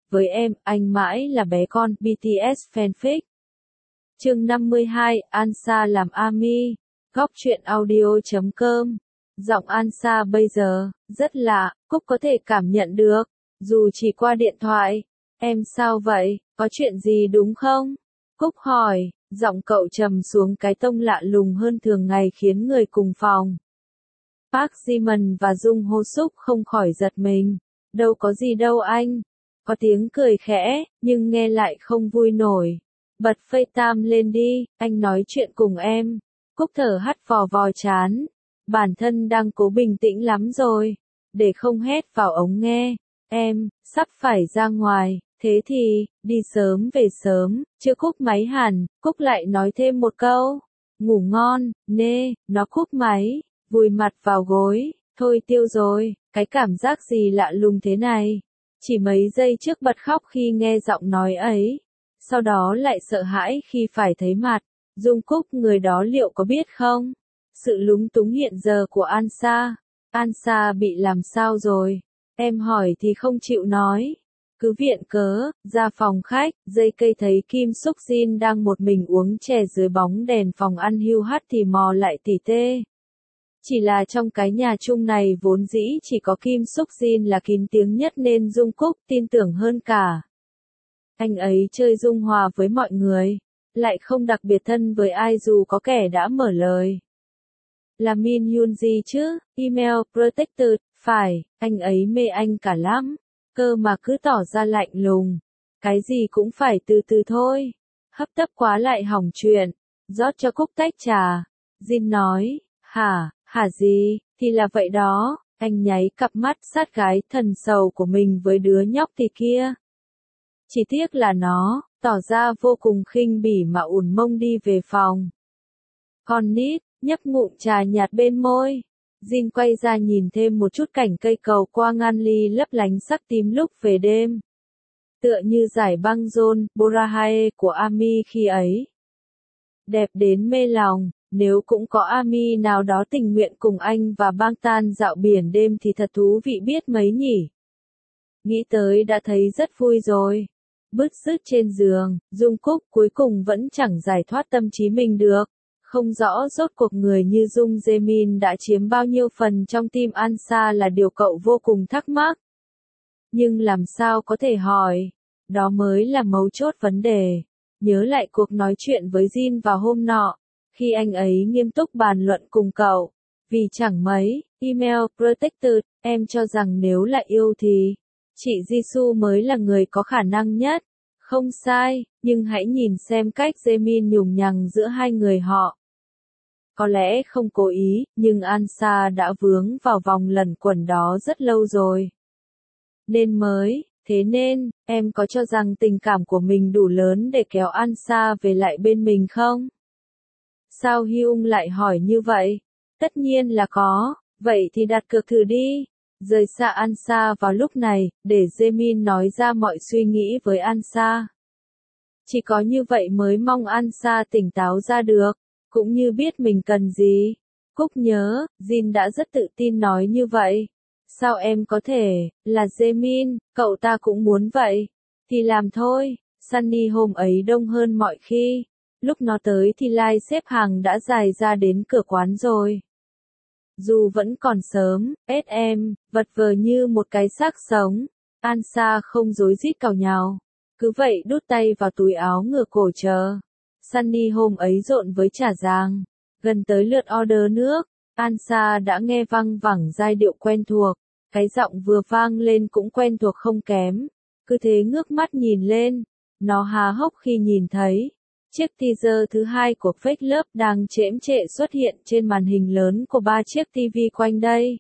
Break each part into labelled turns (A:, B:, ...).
A: với em, anh mãi là bé con, BTS fanfic. Chương 52, Ansa làm ARMY, góc truyện audio.com. Giọng Ansa bây giờ, rất lạ, Cúc có thể cảm nhận được, dù chỉ qua điện thoại. Em sao vậy, có chuyện gì đúng không? Cúc hỏi, giọng cậu trầm xuống cái tông lạ lùng hơn thường ngày khiến người cùng phòng Park Ji-min và Jung Ho Suk không khỏi giật mình. Đâu có gì đâu anh. Có tiếng cười khẽ, nhưng nghe lại không vui nổi. Bật FaceTime lên đi, anh nói chuyện cùng em. Cúc thở hắt vò vò chán. Bản thân đang cố bình tĩnh lắm rồi. Để không hét vào ống nghe. Em, sắp phải ra ngoài. Thế thì, đi sớm về sớm. Chưa cúp máy hẳn, Cúc lại nói thêm một câu. Ngủ ngon, nê, nó cúp máy. Vùi mặt vào gối. Thôi tiêu rồi, cái cảm giác gì lạ lùng thế này. Chỉ mấy giây trước bật khóc khi nghe giọng nói ấy. Sau đó lại sợ hãi khi phải thấy mặt. Dung Cúc người đó liệu có biết không? Sự lúng túng hiện giờ của Ansa. Ansa bị làm sao rồi? Em hỏi thì không chịu nói. Cứ viện cớ, ra phòng khách, dây cây thấy Kim Suk Jin đang một mình uống chè dưới bóng đèn phòng ăn hiu hắt thì mò lại tỉ tê. Chỉ là trong cái nhà chung này vốn dĩ chỉ có Kim Suk Jin là kín tiếng nhất nên Dung Cúc tin tưởng hơn cả. Anh ấy chơi dung hòa với mọi người, lại không đặc biệt thân với ai dù có kẻ đã mở lời. Là Min Hyun Ji chứ, email protected, phải, anh ấy mê anh cả lắm, cơ mà cứ tỏ ra lạnh lùng. Cái gì cũng phải từ từ thôi, hấp tấp quá lại hỏng chuyện. Rót cho Cúc tách trà. Jin nói, hả gì, thì là vậy đó. Anh nháy cặp mắt sát gái thần sầu của mình với đứa nhóc thì kia. Chỉ tiếc là nó, tỏ ra vô cùng khinh bỉ mà ủn mông đi về phòng. Con nít, nhấp ngụm trà nhạt bên môi. Jin quay ra nhìn thêm một chút cảnh cây cầu qua ngăn ly lấp lánh sắc tím lúc về đêm. Tựa như giải băng rôn, Borahae của ARMY khi ấy. Đẹp đến mê lòng, nếu cũng có ARMY nào đó tình nguyện cùng anh và Bangtan dạo biển đêm thì thật thú vị biết mấy nhỉ. Nghĩ tới đã thấy rất vui rồi. Bứt rứt trên giường, Dung Cúc cuối cùng vẫn chẳng giải thoát tâm trí mình được. Không rõ rốt cuộc người như Jung Jae-min đã chiếm bao nhiêu phần trong tim Ansa là điều cậu vô cùng thắc mắc. Nhưng làm sao có thể hỏi? Đó mới là mấu chốt vấn đề. Nhớ lại cuộc nói chuyện với Jin vào hôm nọ, khi anh ấy nghiêm túc bàn luận cùng cậu. Vì chẳng mấy, email protected, em cho rằng nếu là yêu thì chị Jisoo mới là người có khả năng nhất. Không sai, nhưng hãy nhìn xem cách Jaemin nhùng nhằng giữa hai người họ. Có lẽ không cố ý, nhưng Ansa đã vướng vào vòng luẩn quẩn đó rất lâu rồi. Thế nên, em có cho rằng tình cảm của mình đủ lớn để kéo Ansa về lại bên mình không? Sao Hyung lại hỏi như vậy? Tất nhiên là có, vậy thì đặt cược thử đi. Rời xa Ansa vào lúc này, để Jaemin nói ra mọi suy nghĩ với Ansa. Chỉ có như vậy mới mong Ansa tỉnh táo ra được, cũng như biết mình cần gì. Cúc nhớ, Jin đã rất tự tin nói như vậy. Sao em có thể, là Jaemin, cậu ta cũng muốn vậy. Thì làm thôi, Sunny hôm ấy đông hơn mọi khi. Lúc nó tới thì line xếp hàng đã dài ra đến cửa quán rồi. Dù vẫn còn sớm, SM, vật vờ như một cái xác sống. Ansa không rối rít càu nhàu. Cứ vậy đút tay vào túi áo ngửa cổ chờ. Sunny hôm ấy rộn với chả rang. Gần tới lượt order nước, Ansa đã nghe văng vẳng giai điệu quen thuộc. Cái giọng vừa vang lên cũng quen thuộc không kém. Cứ thế ngước mắt nhìn lên. Nó há hốc khi nhìn thấy chiếc teaser thứ hai của Fake Love đang chễm chệ xuất hiện trên màn hình lớn của 3 chiếc TV quanh đây.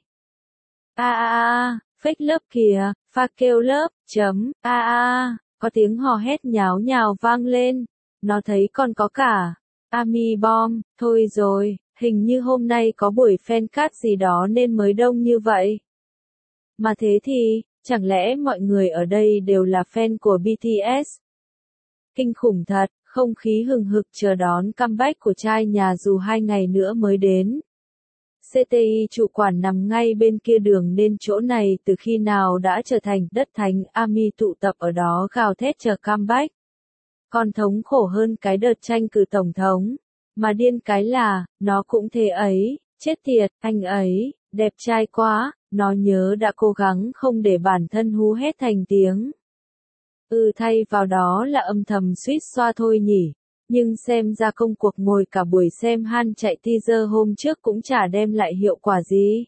A: Fake Love kìa, pha kêu lớp, có tiếng hò hét nháo nhào vang lên. Nó thấy còn có cả ARMY Bomb, thôi rồi, hình như hôm nay có buổi fan cast gì đó nên mới đông như vậy. Mà thế thì, chẳng lẽ mọi người ở đây đều là fan của BTS? Kinh khủng thật, không khí hừng hực chờ đón comeback của trai nhà dù 2 ngày nữa mới đến. CTI chủ quản nằm ngay bên kia đường nên chỗ này từ khi nào đã trở thành đất thánh. ARMY tụ tập ở đó gào thét chờ comeback. Còn thống khổ hơn cái đợt tranh cử tổng thống. Mà điên cái là, nó cũng thế ấy, chết tiệt, anh ấy, đẹp trai quá, nó nhớ đã cố gắng không để bản thân hú hét thành tiếng. Thay vào đó là âm thầm suýt xoa thôi nhỉ. Nhưng xem ra công cuộc ngồi cả buổi xem Han chạy teaser hôm trước cũng chả đem lại hiệu quả gì.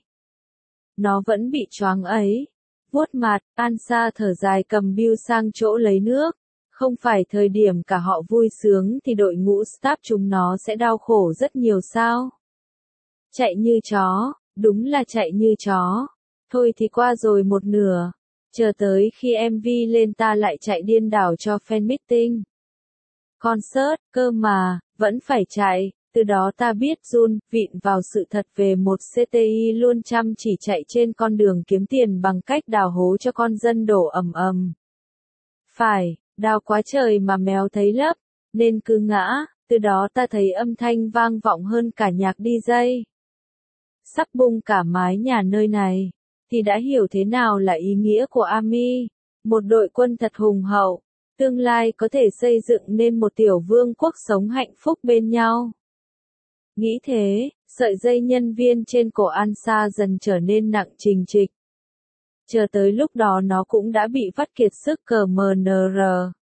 A: Nó vẫn bị choáng ấy. Vuốt mặt, Ansa thở dài cầm bill sang chỗ lấy nước. Không phải thời điểm cả họ vui sướng thì đội ngũ staff chúng nó sẽ đau khổ rất nhiều sao? Chạy như chó, đúng là chạy như chó. Thôi thì qua rồi một nửa. Chờ tới khi MV lên ta lại chạy điên đảo cho fan meeting. Concert, cơ mà, vẫn phải chạy. Từ đó ta biết Jun, vịn vào sự thật về một CTI luôn chăm chỉ chạy trên con đường kiếm tiền bằng cách đào hố cho con dân đổ ầm ầm. Phải, đào quá trời mà mèo thấy lấp, nên cứ ngã, từ đó ta thấy âm thanh vang vọng hơn cả nhạc DJ. Sắp bung cả mái nhà nơi này, thì đã hiểu thế nào là ý nghĩa của ARMY, một đội quân thật hùng hậu, tương lai có thể xây dựng nên một tiểu vương quốc sống hạnh phúc bên nhau. Nghĩ thế, sợi dây nhân viên trên cổ Ansa dần trở nên nặng trình trịch. Chờ tới lúc đó nó cũng đã bị vắt kiệt sức CMNR.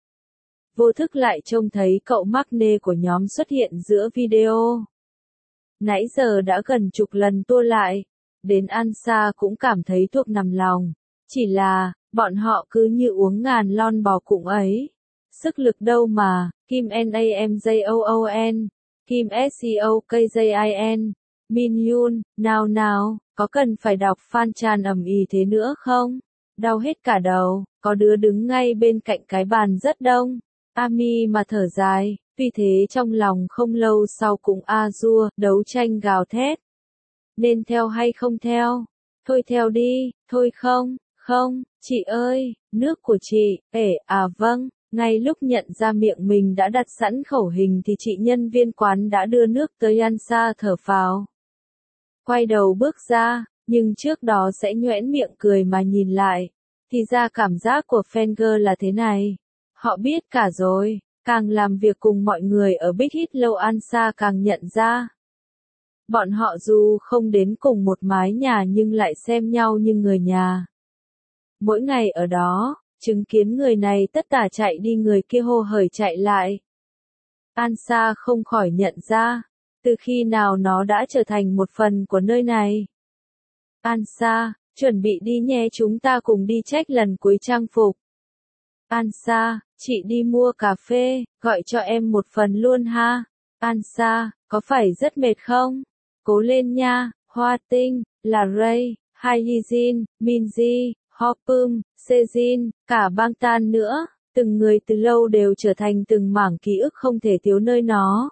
A: Vô thức lại trông thấy cậu Magne của nhóm xuất hiện giữa video. Nãy giờ đã gần chục lần tua lại, đến Ansa cũng cảm thấy thuộc nằm lòng. Chỉ là, bọn họ cứ như uống ngàn lon bò cụng ấy. Sức lực đâu mà, Kim NAMJOON, Kim SEOKJIN, Min Yoon, nào, có cần phải đọc fan tràn ầm ĩ thế nữa không? Đau hết cả đầu, có đứa đứng ngay bên cạnh cái bàn rất đông. ARMY mà thở dài, vì thế trong lòng không lâu sau cũng Azure, đấu tranh gào thét. Nên theo hay không theo? Thôi theo đi, thôi không, chị ơi, nước của chị, vâng. Ngay lúc nhận ra miệng mình đã đặt sẵn khẩu hình thì chị nhân viên quán đã đưa nước tới Ansa thở phào. Quay đầu bước ra, nhưng trước đó sẽ nhoẻn miệng cười mà nhìn lại. Thì ra cảm giác của Fenger là thế này. Họ biết cả rồi, càng làm việc cùng mọi người ở Big Hit lâu Ansa càng nhận ra. Bọn họ dù không đến cùng một mái nhà nhưng lại xem nhau như người nhà. Mỗi ngày ở đó, chứng kiến người này tất tả chạy đi người kia hô hởi chạy lại. Ansa không khỏi nhận ra, từ khi nào nó đã trở thành một phần của nơi này. Ansa, chuẩn bị đi nhé, chúng ta cùng đi check lần cuối trang phục. Ansa, chị đi mua cà phê, gọi cho em một phần luôn ha. Ansa, có phải rất mệt không? Cố lên nha, Hoa Tinh, là Ray, Hyejin, Minji, Hopum, Sejin, cả Bangtan nữa, từng người từ lâu đều trở thành từng mảng ký ức không thể thiếu nơi nó.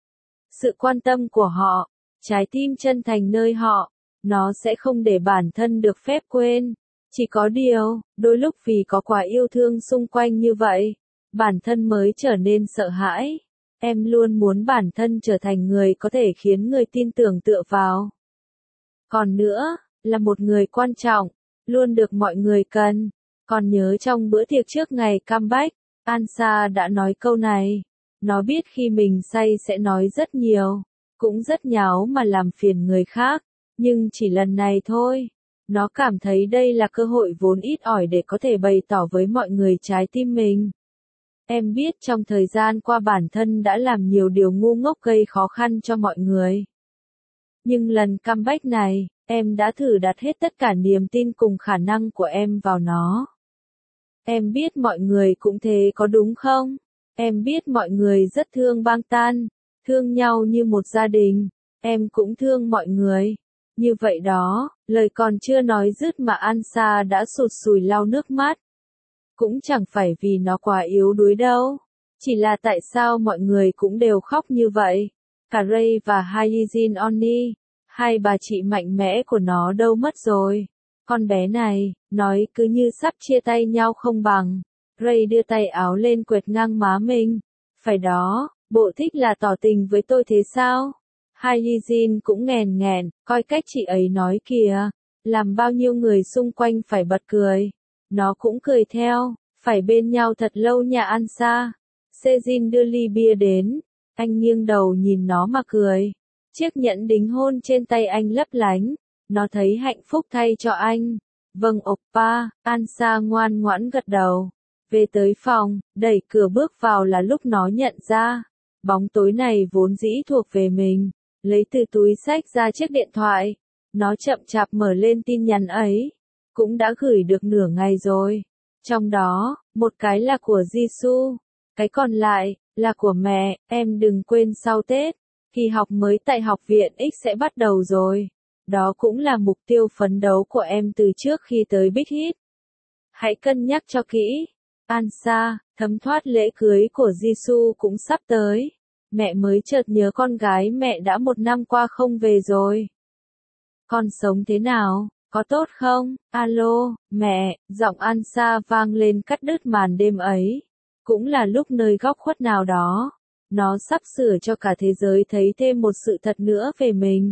A: Sự quan tâm của họ, trái tim chân thành nơi họ, nó sẽ không để bản thân được phép quên. Chỉ có điều, đôi lúc vì có quá yêu thương xung quanh như vậy, bản thân mới trở nên sợ hãi. Em luôn muốn bản thân trở thành người có thể khiến người tin tưởng tựa vào. Còn nữa, là một người quan trọng, luôn được mọi người cần. Còn nhớ trong bữa tiệc trước ngày comeback, Ansa đã nói câu này. Nó biết khi mình say sẽ nói rất nhiều, cũng rất nháo mà làm phiền người khác, nhưng chỉ lần này thôi. Nó cảm thấy đây là cơ hội vốn ít ỏi để có thể bày tỏ với mọi người trái tim mình. Em biết trong thời gian qua bản thân đã làm nhiều điều ngu ngốc gây khó khăn cho mọi người. Nhưng lần comeback này, em đã thử đặt hết tất cả niềm tin cùng khả năng của em vào nó. Em biết mọi người cũng thế có đúng không? Em biết mọi người rất thương Bangtan, thương nhau như một gia đình. Em cũng thương mọi người. Như vậy đó, lời còn chưa nói dứt mà Ansa đã sụt sùi lau nước mắt. Cũng chẳng phải vì nó quá yếu đuối đâu. Chỉ là tại sao mọi người cũng đều khóc như vậy. Cả Ray và Hyejin Oni, hai bà chị mạnh mẽ của nó đâu mất rồi. Con bé này, nói cứ như sắp chia tay nhau không bằng. Ray đưa tay áo lên quệt ngang má mình. Phải đó, bộ thích là tỏ tình với tôi thế sao? Hai Ly Jin cũng nghèn nghẹn, coi cách chị ấy nói kìa, làm bao nhiêu người xung quanh phải bật cười. Nó cũng cười theo, phải bên nhau thật lâu nha Ansa. Sejin đưa ly bia đến, anh nghiêng đầu nhìn nó mà cười. Chiếc nhẫn đính hôn trên tay anh lấp lánh, nó thấy hạnh phúc thay cho anh. Vâng oppa, Ansa ngoan ngoãn gật đầu. Về tới phòng, đẩy cửa bước vào là lúc nó nhận ra, bóng tối này vốn dĩ thuộc về mình. Lấy từ túi xách ra chiếc điện thoại, nó chậm chạp mở lên tin nhắn ấy. Cũng đã gửi được nửa ngày rồi. Trong đó, một cái là của Jisoo, cái còn lại là của mẹ. Em đừng quên sau Tết, kỳ học mới tại học viện X sẽ bắt đầu rồi. Đó cũng là mục tiêu phấn đấu của em từ trước khi tới Big Hit. Hãy cân nhắc cho kỹ. Ansa, thấm thoát lễ cưới của Jisoo cũng sắp tới. Mẹ mới chợt nhớ con gái mẹ đã 1 năm qua không về rồi. Con sống thế nào, có tốt không? Alo, mẹ, giọng Ansa vang lên cắt đứt màn đêm ấy. Cũng là lúc nơi góc khuất nào đó, nó sắp sửa cho cả thế giới thấy thêm một sự thật nữa về mình.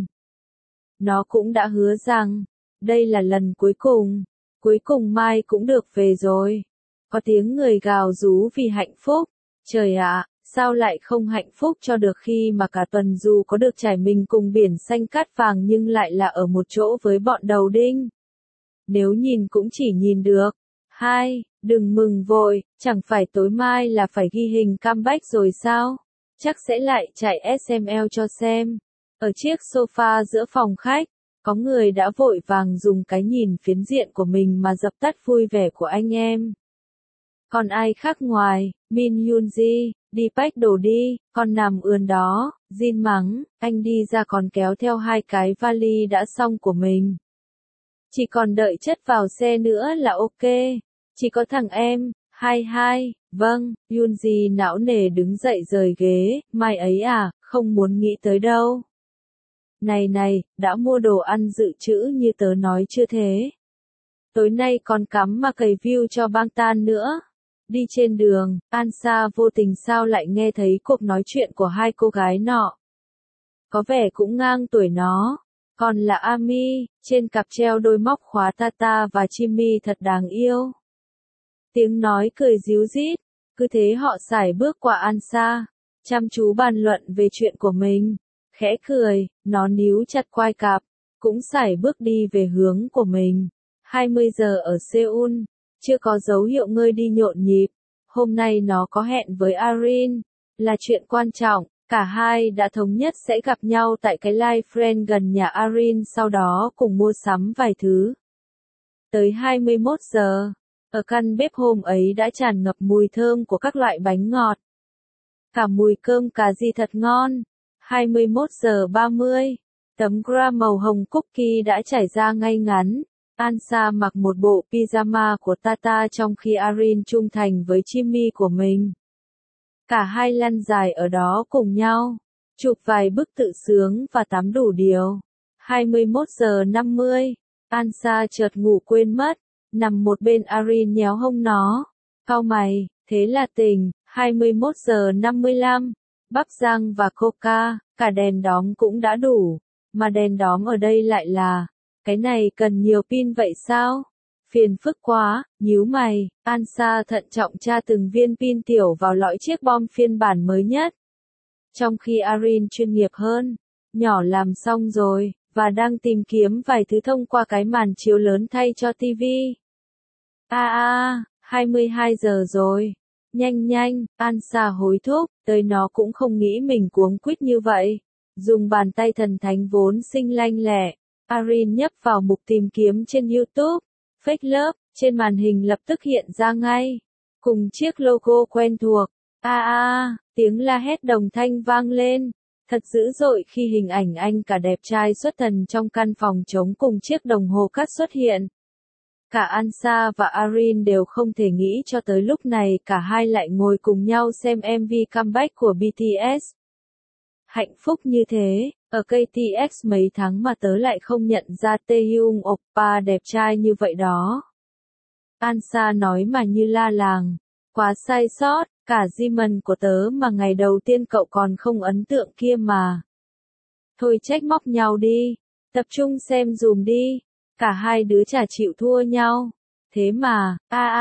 A: Nó cũng đã hứa rằng, đây là lần cuối cùng mai cũng được về rồi. Có tiếng người gào rú vì hạnh phúc. Trời ạ, sao lại không hạnh phúc cho được khi mà cả tuần dù có được trải mình cùng biển xanh cát vàng nhưng lại là ở một chỗ với bọn đầu đinh. Nếu nhìn cũng chỉ nhìn được. Hai, đừng mừng vội, chẳng phải tối mai là phải ghi hình comeback rồi sao? Chắc sẽ lại chạy SML cho xem. Ở chiếc sofa giữa phòng khách, có người đã vội vàng dùng cái nhìn phiến diện của mình mà dập tắt vui vẻ của anh em. Còn ai khác ngoài, Min Yoonji, đi pack đồ đi, con nằm ườn đó, Jin mắng, anh đi ra còn kéo theo 2 cái vali đã xong của mình. Chỉ còn đợi chất vào xe nữa là ok, chỉ có thằng em, 22, vâng, Yoonji não nề đứng dậy rời ghế, mai ấy à, không muốn nghĩ tới đâu. Này, đã mua đồ ăn dự trữ như tớ nói chưa thế? Tối nay còn cắm mà cày view cho bang tan nữa. Đi trên đường, Ansa vô tình sao lại nghe thấy cuộc nói chuyện của 2 cô gái nọ. Có vẻ cũng ngang tuổi nó. Còn là Ami, trên cặp treo đôi móc khóa Tata và Jimmy thật đáng yêu. Tiếng nói cười ríu rít, cứ thế họ sải bước qua Ansa, chăm chú bàn luận về chuyện của mình. Khẽ cười, nó níu chặt quai cạp, cũng sải bước đi về hướng của mình. 20 giờ ở Seoul, chưa có dấu hiệu ngơi đi nhộn nhịp. Hôm nay nó có hẹn với Arin, là chuyện quan trọng. Cả hai đã thống nhất sẽ gặp nhau tại cái Live Friend gần nhà Arin sau đó cùng mua sắm vài thứ. Tới 21 giờ, ở căn bếp hôm ấy đã tràn ngập mùi thơm của các loại bánh ngọt. Cả mùi cơm cà ri thật ngon. 21 giờ 30, tấm gram màu hồng cookie đã trải ra ngay ngắn. Ansa mặc một bộ pyjama của Tata trong khi Arin trung thành với Jimmy của mình. Cả hai lăn dài ở đó cùng nhau, chụp vài bức tự sướng và tắm đủ điều. 21 giờ 50, Ansa chợt ngủ quên mất, nằm một bên Arin nhéo hông nó. Cau mày, thế là tỉnh. 21 giờ 55, bắp rang và coca, cả đèn đóm cũng đã đủ. Mà đèn đóm ở đây lại là, cái này cần nhiều pin vậy sao? Phiền phức quá, nhíu mày, Ansa thận trọng tra từng viên pin tiểu vào lõi chiếc bom phiên bản mới nhất. Trong khi Arin chuyên nghiệp hơn, nhỏ làm xong rồi, và đang tìm kiếm vài thứ thông qua cái màn chiếu lớn thay cho TV. 22 giờ rồi. Nhanh, Ansa hối thúc, tới nó cũng không nghĩ mình cuống quýt như vậy. Dùng bàn tay thần thánh vốn xinh lanh lẹ, Arin nhấp vào mục tìm kiếm trên YouTube. Fake Love, trên màn hình lập tức hiện ra ngay. Cùng chiếc logo quen thuộc. Tiếng la hét đồng thanh vang lên. Thật dữ dội khi hình ảnh anh cả đẹp trai xuất thần trong căn phòng trống cùng chiếc đồng hồ cát xuất hiện. Cả Ansa và Arin đều không thể nghĩ cho tới lúc này cả hai lại ngồi cùng nhau xem MV comeback của BTS. Hạnh phúc như thế, ở KTX mấy tháng mà tớ lại không nhận ra Taehyung oppa đẹp trai như vậy đó. Ansa nói mà như la làng. Quá sai sót, cả Jimin của tớ mà ngày đầu tiên cậu còn không ấn tượng kia mà. Thôi trách móc nhau đi. Tập trung xem dùm đi. Cả hai đứa chả chịu thua nhau. Thế mà,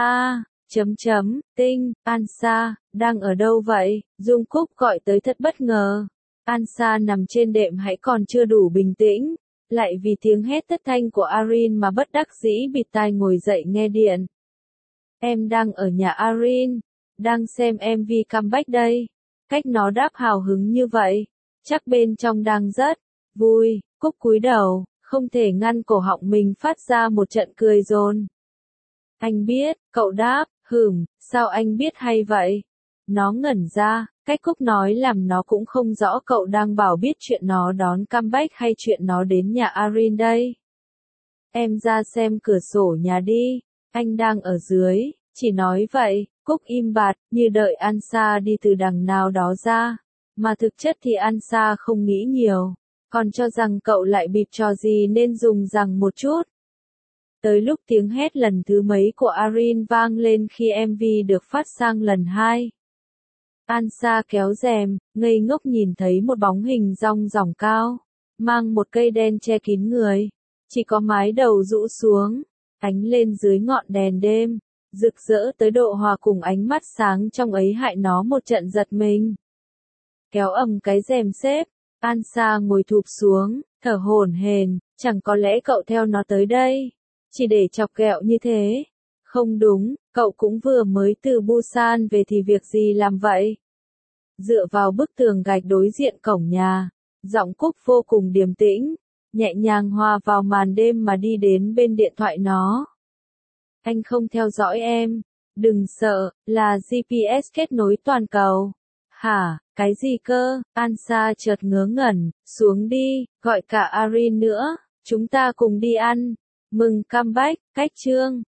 A: Tinh, Ansa, đang ở đâu vậy? Dung Cúc gọi tới thật bất ngờ. Ansa nằm trên đệm hãy còn chưa đủ bình tĩnh. Lại vì tiếng hét thất thanh của Arin mà bất đắc dĩ bịt tai ngồi dậy nghe điện. Em đang ở nhà Arin. Đang xem MV comeback đây. Cách nó đáp hào hứng như vậy. Chắc bên trong đang rất vui. Cúc cúi đầu, không thể ngăn cổ họng mình phát ra một trận cười rồn. Anh biết, cậu đáp, sao anh biết hay vậy? Nó ngẩn ra, cách Cúc nói làm nó cũng không rõ cậu đang bảo biết chuyện nó đón comeback hay chuyện nó đến nhà Arin đây. Em ra xem cửa sổ nhà đi, anh đang ở dưới, chỉ nói vậy, Cúc im bặt, như đợi Ansa đi từ đằng nào đó ra. Mà thực chất thì Ansa không nghĩ nhiều, còn cho rằng cậu lại bịp trò gì nên dùng rằng một chút. Tới lúc tiếng hét lần thứ mấy của Arin vang lên khi MV được phát sang lần 2. Ansa kéo rèm, ngây ngốc nhìn thấy một bóng hình rong ròng cao, mang một cây đen che kín người, chỉ có mái đầu rũ xuống, ánh lên dưới ngọn đèn đêm, rực rỡ tới độ hòa cùng ánh mắt sáng trong ấy hại nó một trận giật mình. Kéo ầm cái rèm xếp, Ansa ngồi thụp xuống, thở hổn hển, chẳng có lẽ cậu theo nó tới đây, chỉ để chọc ghẹo như thế. Không đúng, cậu cũng vừa mới từ Busan về thì việc gì làm vậy? Dựa vào bức tường gạch đối diện cổng nhà, giọng Cúc vô cùng điềm tĩnh, nhẹ nhàng hòa vào màn đêm mà đi đến bên điện thoại nó. Anh không theo dõi em, đừng sợ, là GPS kết nối toàn cầu. Hả, cái gì cơ? Ansa chợt ngớ ngẩn, xuống đi, gọi cả Arin nữa, chúng ta cùng đi ăn. Mừng comeback, cách chương.